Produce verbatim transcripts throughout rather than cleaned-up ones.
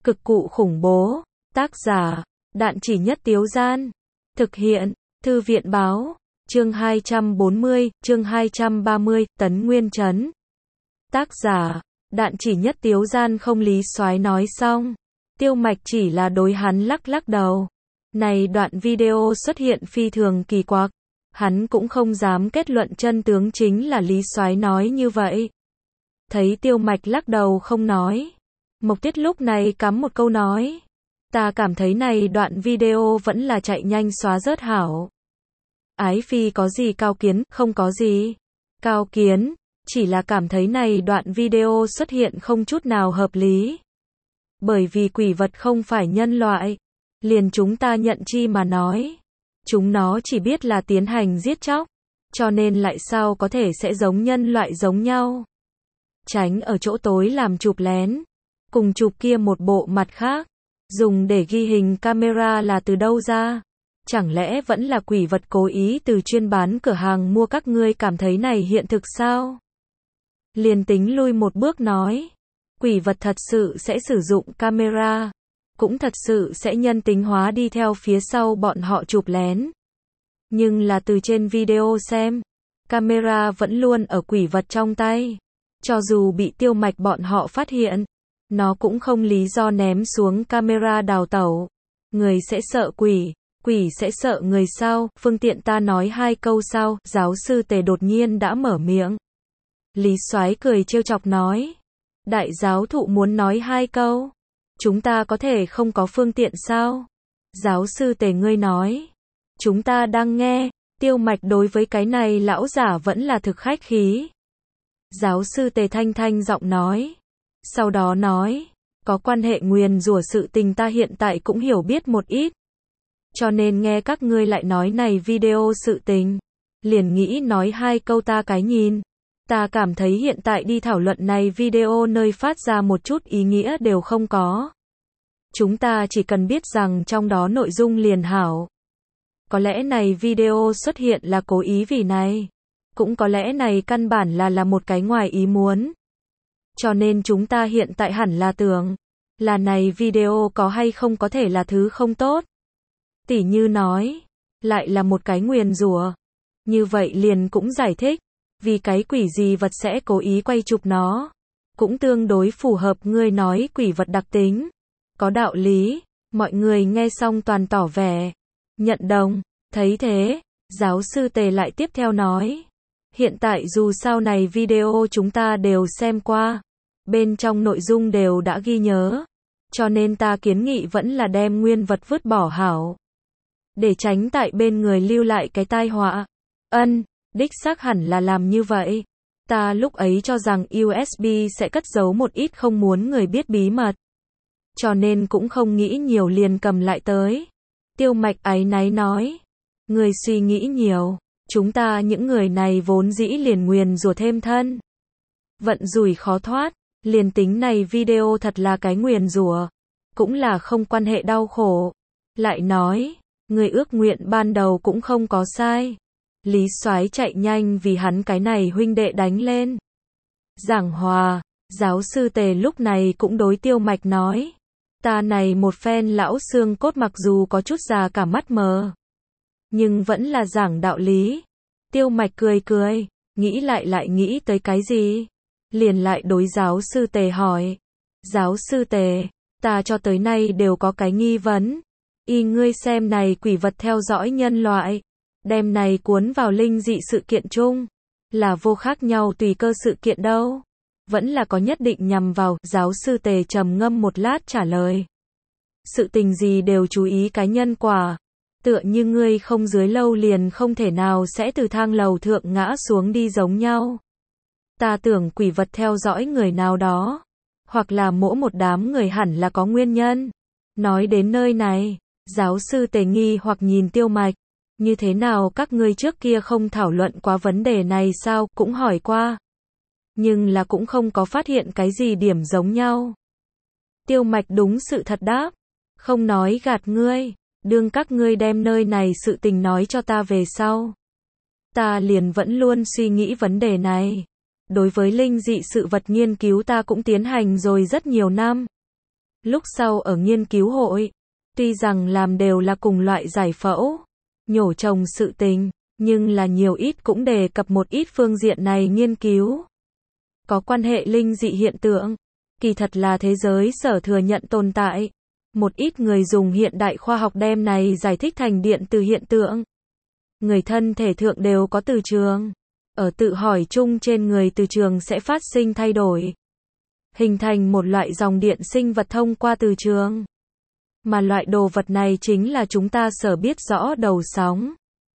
Cực cụ khủng bố. Tác giả, Đạn Chỉ Nhất Tiếu Gian. Thực hiện, Thư viện Báo. Chương hai trăm bốn mươi, chương hai trăm ba mươi, Tấn Nguyên Trấn. Tác giả, Đạn Chỉ Nhất Tiếu Gian. Không. Lý Soái nói xong, Tiêu Mạch chỉ là đối hắn lắc lắc đầu. Này đoạn video xuất hiện phi thường kỳ quặc. Hắn cũng không dám kết luận chân tướng chính là Lý Soái nói như vậy. Thấy Tiêu Mạch lắc đầu không nói, Mộc Tiết lúc này cắm một câu nói. Ta cảm thấy này đoạn video vẫn là chạy nhanh xóa rớt hảo. Ái Phi có gì cao kiến? Không có gì cao kiến, chỉ là cảm thấy này đoạn video xuất hiện không chút nào hợp lý. Bởi vì quỷ vật không phải nhân loại, liền chúng ta nhận chi mà nói, chúng nó chỉ biết là tiến hành giết chóc, cho nên lại sao có thể sẽ giống nhân loại giống nhau. Tránh ở chỗ tối làm chụp lén, cùng chụp kia một bộ mặt khác, dùng để ghi hình camera là từ đâu ra? Chẳng lẽ vẫn là quỷ vật cố ý từ chuyên bán cửa hàng mua? Các ngươi cảm thấy này hiện thực sao? Liền tính lui một bước nói, quỷ vật thật sự sẽ sử dụng camera, cũng thật sự sẽ nhân tính hóa đi theo phía sau bọn họ chụp lén. Nhưng là từ trên video xem, camera vẫn luôn ở quỷ vật trong tay. Cho dù bị Tiêu Mạch bọn họ phát hiện, nó cũng không lý do ném xuống camera đào tẩu. Người sẽ sợ quỷ, quỷ sẽ sợ người sao? Phương tiện ta nói hai câu sao? Giáo sư Tề đột nhiên đã mở miệng. Lý Soái cười trêu chọc nói. Đại giáo thụ muốn nói hai câu. Chúng ta có thể không có phương tiện sao? Giáo sư Tề ngươi nói. Chúng ta đang nghe. Tiêu Mạch đối với cái này lão giả vẫn là thực khách khí. Giáo sư Tề thanh thanh giọng nói. Sau đó nói, có quan hệ nguyền rủa sự tình ta hiện tại cũng hiểu biết một ít. Cho nên nghe các ngươi lại nói này video sự tình, liền nghĩ nói hai câu ta cái nhìn. Ta cảm thấy hiện tại đi thảo luận này video nơi phát ra một chút ý nghĩa đều không có. Chúng ta chỉ cần biết rằng trong đó nội dung liền hảo. Có lẽ này video xuất hiện là cố ý vì này. Cũng có lẽ này căn bản là là một cái ngoài ý muốn. Cho nên chúng ta hiện tại hẳn là tưởng, là này video có hay không có thể là thứ không tốt. Tỉ như nói, lại là một cái nguyền rủa. Như vậy liền cũng giải thích, vì cái quỷ gì vật sẽ cố ý quay chụp nó. Cũng tương đối phù hợp ngươi nói quỷ vật đặc tính. Có đạo lý, mọi người nghe xong toàn tỏ vẻ nhận đồng. Thấy thế, giáo sư Tề lại tiếp theo nói. Hiện tại dù sao này video chúng ta đều xem qua, bên trong nội dung đều đã ghi nhớ, cho nên ta kiến nghị vẫn là đem nguyên vật vứt bỏ hảo, để tránh tại bên người lưu lại cái tai họa. Ân, đích xác hẳn là làm như vậy. Ta lúc ấy cho rằng u ét bê sẽ cất giấu một ít không muốn người biết bí mật, cho nên cũng không nghĩ nhiều liền cầm lại tới. Tiêu Mạch áy náy nói, người suy nghĩ nhiều. Chúng ta những người này vốn dĩ liền nguyền rủa thêm thân. Vận rủi khó thoát, liền tính này video thật là cái nguyền rủa, cũng là không quan hệ đau khổ. Lại nói, người ước nguyện ban đầu cũng không có sai. Lý Soái chạy nhanh vì hắn cái này huynh đệ đánh lên. Giảng hòa, giáo sư Tề lúc này cũng đối Tiêu Mạch nói. Ta này một phen lão xương cốt mặc dù có chút già cả mắt mờ, nhưng vẫn là giảng đạo lý. Tiêu Mạch cười cười, nghĩ lại lại nghĩ tới cái gì, liền lại đối giáo sư Tề hỏi. Giáo sư Tề, ta cho tới nay đều có cái nghi vấn. Y ngươi xem này quỷ vật theo dõi nhân loại, đem này cuốn vào linh dị sự kiện chung, là vô khác nhau tùy cơ sự kiện đâu, vẫn là có nhất định nhằm vào? Giáo sư Tề trầm ngâm một lát trả lời. Sự tình gì đều chú ý cái nhân quả. Tựa như ngươi không dưới lâu liền không thể nào sẽ từ thang lầu thượng ngã xuống đi giống nhau. Ta tưởng quỷ vật theo dõi người nào đó, hoặc là mỗi một đám người hẳn là có nguyên nhân. Nói đến nơi này, giáo sư Tề nghi hoặc nhìn Tiêu Mạch. Như thế nào các ngươi trước kia không thảo luận qua vấn đề này sao? Cũng hỏi qua, nhưng là cũng không có phát hiện cái gì điểm giống nhau. Tiêu Mạch đúng sự thật đáp. Không nói gạt ngươi. Đương các ngươi đem nơi này sự tình nói cho ta về sau, ta liền vẫn luôn suy nghĩ vấn đề này. Đối với linh dị sự vật nghiên cứu ta cũng tiến hành rồi rất nhiều năm. Lúc sau ở nghiên cứu hội, tuy rằng làm đều là cùng loại giải phẫu, nhổ trồng sự tình, nhưng là nhiều ít cũng đề cập một ít phương diện này nghiên cứu. Có quan hệ linh dị hiện tượng, kỳ thật là thế giới sở thừa nhận tồn tại. Một ít người dùng hiện đại khoa học đem này giải thích thành điện từ hiện tượng. Người thân thể thượng đều có từ trường. Ở tự hỏi chung trên người từ trường sẽ phát sinh thay đổi. Hình thành một loại dòng điện sinh vật thông qua từ trường. Mà loại đồ vật này chính là chúng ta sở biết rõ đầu sóng.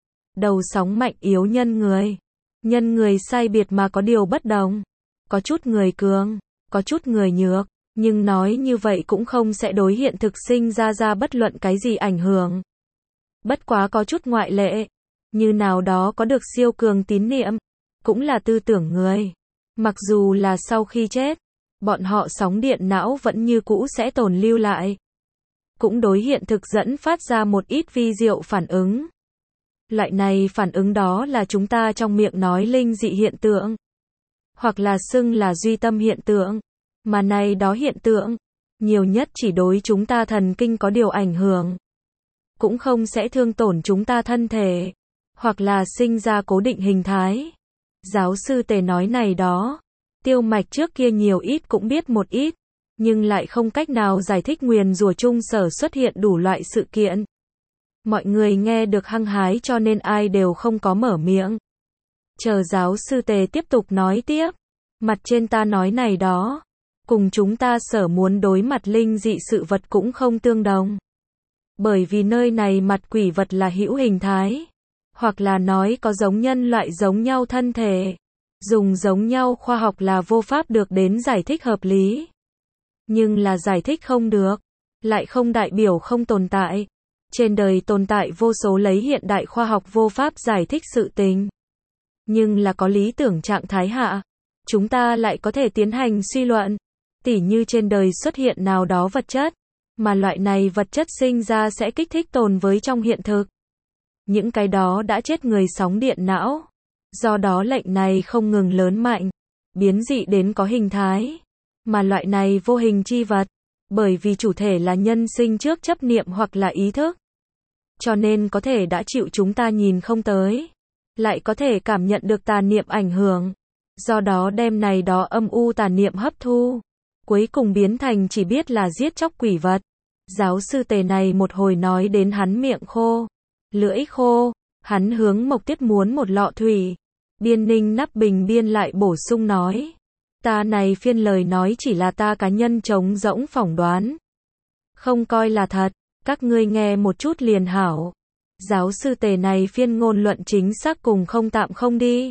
Đầu sóng mạnh yếu nhân người. Nhân người sai biệt mà có điều bất đồng. Có chút người cường, có chút người nhược. Nhưng nói như vậy cũng không sẽ đối hiện thực sinh ra ra bất luận cái gì ảnh hưởng. Bất quá có chút ngoại lệ. Như nào đó có được siêu cường tín niệm. Cũng là tư tưởng người. Mặc dù là sau khi chết, bọn họ sóng điện não vẫn như cũ sẽ tồn lưu lại. Cũng đối hiện thực dẫn phát ra một ít vi diệu phản ứng. Loại này phản ứng đó là chúng ta trong miệng nói linh dị hiện tượng. Hoặc là xưng là duy tâm hiện tượng. Mà này đó hiện tượng, nhiều nhất chỉ đối chúng ta thần kinh có điều ảnh hưởng. Cũng không sẽ thương tổn chúng ta thân thể. Hoặc là sinh ra cố định hình thái. Giáo sư Tề nói này đó. Tiêu Mạch trước kia nhiều ít cũng biết một ít. Nhưng lại không cách nào giải thích nguyền rủa chung sở xuất hiện đủ loại sự kiện. Mọi người nghe được hăng hái cho nên ai đều không có mở miệng. Chờ giáo sư Tề tiếp tục nói tiếp. Mặt trên ta nói này đó. Cùng chúng ta sở muốn đối mặt linh dị sự vật cũng không tương đồng. Bởi vì nơi này mặt quỷ vật là hữu hình thái. Hoặc là nói có giống nhân loại giống nhau thân thể. Dùng giống nhau khoa học là vô pháp được đến giải thích hợp lý. Nhưng là giải thích không được. Lại không đại biểu không tồn tại. Trên đời tồn tại vô số lấy hiện đại khoa học vô pháp giải thích sự tình. Nhưng là có lý tưởng trạng thái hạ. Chúng ta lại có thể tiến hành suy luận. Tỉ như trên đời xuất hiện nào đó vật chất. Mà loại này vật chất sinh ra sẽ kích thích tồn với trong hiện thực. Những cái đó đã chết người sóng điện não. Do đó lệnh này không ngừng lớn mạnh. Biến dị đến có hình thái. Mà loại này vô hình chi vật. Bởi vì chủ thể là nhân sinh trước chấp niệm hoặc là ý thức. Cho nên có thể đã chịu chúng ta nhìn không tới. Lại có thể cảm nhận được tà niệm ảnh hưởng. Do đó đem này đó âm u tà niệm hấp thu. Cuối cùng biến thành chỉ biết là giết chóc quỷ vật. Giáo sư Tề này một hồi nói đến hắn miệng khô. Lưỡi khô. Hắn hướng Mộc Tiết muốn một lọ thủy. Biên Ninh nắp bình biên lại bổ sung nói. Ta này phiên lời nói chỉ là ta cá nhân trống rỗng phỏng đoán. Không coi là thật. Các ngươi nghe một chút liền hảo. Giáo sư Tề này phiên ngôn luận chính xác cùng không tạm không đi.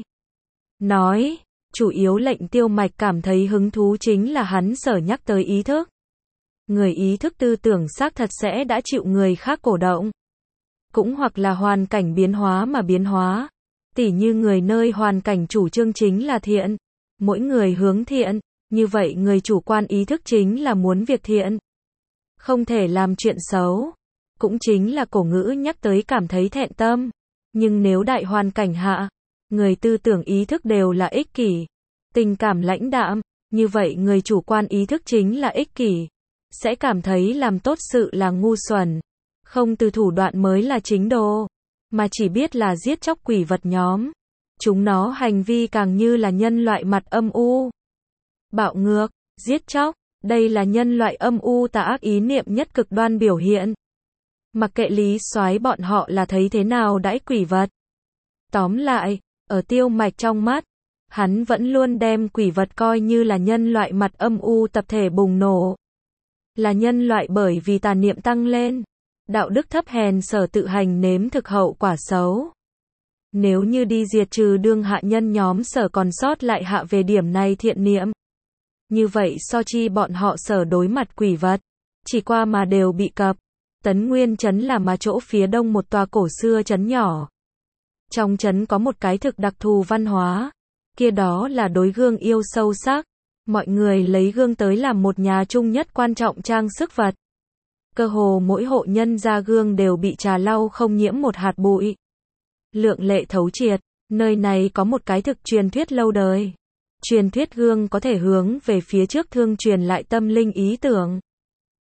Nói. Chủ yếu lệnh Tiêu Mạch cảm thấy hứng thú chính là hắn sở nhắc tới ý thức. Người ý thức tư tưởng xác thật sẽ đã chịu người khác cổ động. Cũng hoặc là hoàn cảnh biến hóa mà biến hóa. Tỉ như người nơi hoàn cảnh chủ trương chính là thiện. Mỗi người hướng thiện. Như vậy người chủ quan ý thức chính là muốn việc thiện. Không thể làm chuyện xấu. Cũng chính là cổ ngữ nhắc tới cảm thấy thẹn tâm. Nhưng nếu đại hoàn cảnh hạ. Người tư tưởng ý thức đều là ích kỷ. Tình cảm lãnh đạm. Như vậy người chủ quan ý thức chính là ích kỷ. Sẽ cảm thấy làm tốt sự là ngu xuẩn. Không từ thủ đoạn mới là chính đồ. Mà chỉ biết là giết chóc quỷ vật nhóm. Chúng nó hành vi càng như là nhân loại mặt âm u. Bạo ngược, giết chóc. Đây là nhân loại âm u tà ác ý niệm nhất cực đoan biểu hiện. Mặc kệ Lý Soái bọn họ là thấy thế nào đãi quỷ vật. Tóm lại, ở Tiêu Mạch trong mắt, hắn vẫn luôn đem quỷ vật coi như là nhân loại mặt âm u tập thể bùng nổ. Là nhân loại bởi vì tà niệm tăng lên. Đạo đức thấp hèn sở tự hành nếm thực hậu quả xấu. Nếu như đi diệt trừ đương hạ nhân nhóm sở còn sót lại hạ về điểm này thiện niệm. Như vậy so chi bọn họ sở đối mặt quỷ vật. Chỉ qua mà đều bị cập. Tấn Nguyên trấn là mà chỗ phía đông một tòa cổ xưa trấn nhỏ. Trong trấn có một cái thực đặc thù văn hóa. Kia đó là đối gương yêu sâu sắc. Mọi người lấy gương tới làm một nhà chung nhất quan trọng trang sức vật. Cơ hồ mỗi hộ nhân ra gương đều bị trà lau không nhiễm một hạt bụi. Lượng lệ thấu triệt. Nơi này có một cái thực truyền thuyết lâu đời. Truyền thuyết gương có thể hướng về phía trước thương truyền lại tâm linh ý tưởng.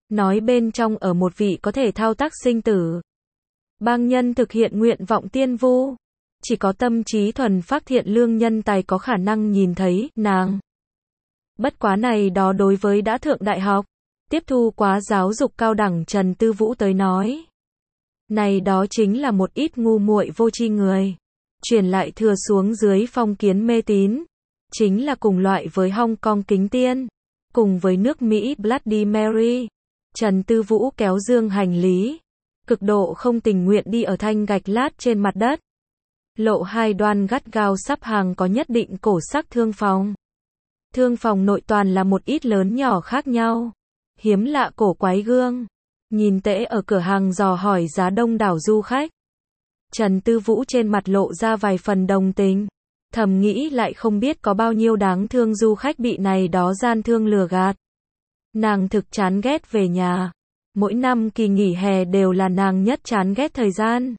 nói bên trong ở một vị có thể thao tác sinh tử. Bang nhân thực hiện nguyện vọng tiên vu. Chỉ có tâm trí thuần phác thiện lương nhân tài có khả năng nhìn thấy nàng. Bất quá này đó đối với đã thượng đại học, tiếp thu quá giáo dục cao đẳng Trần Tư Vũ tới nói. Này đó chính là một ít ngu muội vô tri người. Truyền lại thừa xuống dưới phong kiến mê tín. Chính là cùng loại với Hong Kong kính tiên. Cùng với nước Mỹ Bloody Mary. Trần Tư Vũ kéo dương hành lý. Cực độ không tình nguyện đi ở thanh gạch lát trên mặt đất. Lộ hai đoan gắt gao sắp hàng có nhất định cổ sắc thương phòng. Thương phòng nội toàn là một ít lớn nhỏ khác nhau. Hiếm lạ cổ quái gương. Nhìn tễ ở cửa hàng dò hỏi giá đông đảo du khách. Trần Tư Vũ trên mặt lộ ra vài phần đồng tình. Thầm nghĩ lại không biết có bao nhiêu đáng thương du khách bị này đó gian thương lừa gạt. Nàng thực chán ghét về nhà. Mỗi năm kỳ nghỉ hè đều là nàng nhất chán ghét thời gian.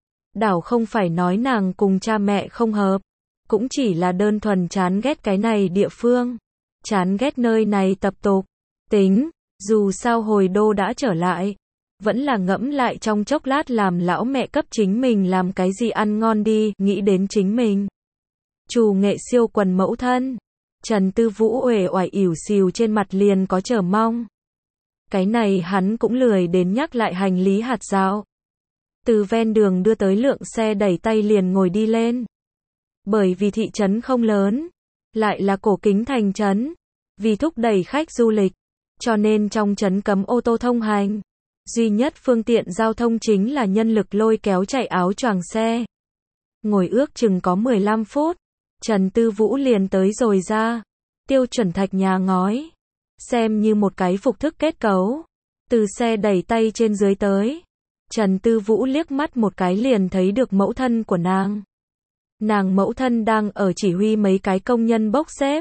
Đảo không phải nói nàng cùng cha mẹ không hợp. Cũng chỉ là đơn thuần chán ghét cái này địa phương. Chán ghét nơi này tập tục. Tính, dù sao hồi đô đã trở lại. Vẫn là ngẫm lại trong chốc lát làm lão mẹ cấp chính mình làm cái gì ăn ngon đi, nghĩ đến chính mình. Chủ nghệ siêu quần mẫu thân. Trần Tư Vũ uể oải ỉu xìu trên mặt liền có chờ mong. Cái này hắn cũng lười đến nhắc lại hành lý hạt dạo. Từ ven đường đưa tới lượng xe đẩy tay liền ngồi đi lên. Bởi vì thị trấn không lớn, lại là cổ kính thành trấn, vì thúc đẩy khách du lịch, cho nên trong trấn cấm ô tô thông hành. Duy nhất phương tiện giao thông chính là nhân lực lôi kéo chạy áo choàng xe. Ngồi ước chừng có mười lăm phút, Trần Tư Vũ liền tới rồi ra. Tiêu chuẩn thạch nhà ngói, xem như một cái phục thức kết cấu. Từ xe đẩy tay trên dưới tới, Trần Tư Vũ liếc mắt một cái liền thấy được mẫu thân của nàng. Nàng mẫu thân đang ở chỉ huy mấy cái công nhân bốc xếp.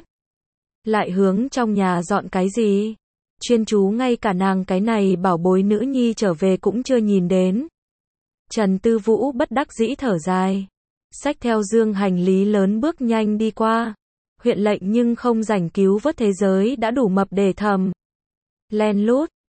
Lại hướng trong nhà dọn cái gì? Chuyên chú ngay cả nàng cái này bảo bối nữ nhi trở về cũng chưa nhìn đến. Trần Tư Vũ bất đắc dĩ thở dài. Xách theo dương hành lý lớn bước nhanh đi qua. Huyện lệnh nhưng không rảnh cứu vớt thế giới đã đủ mập để thầm. Len lút,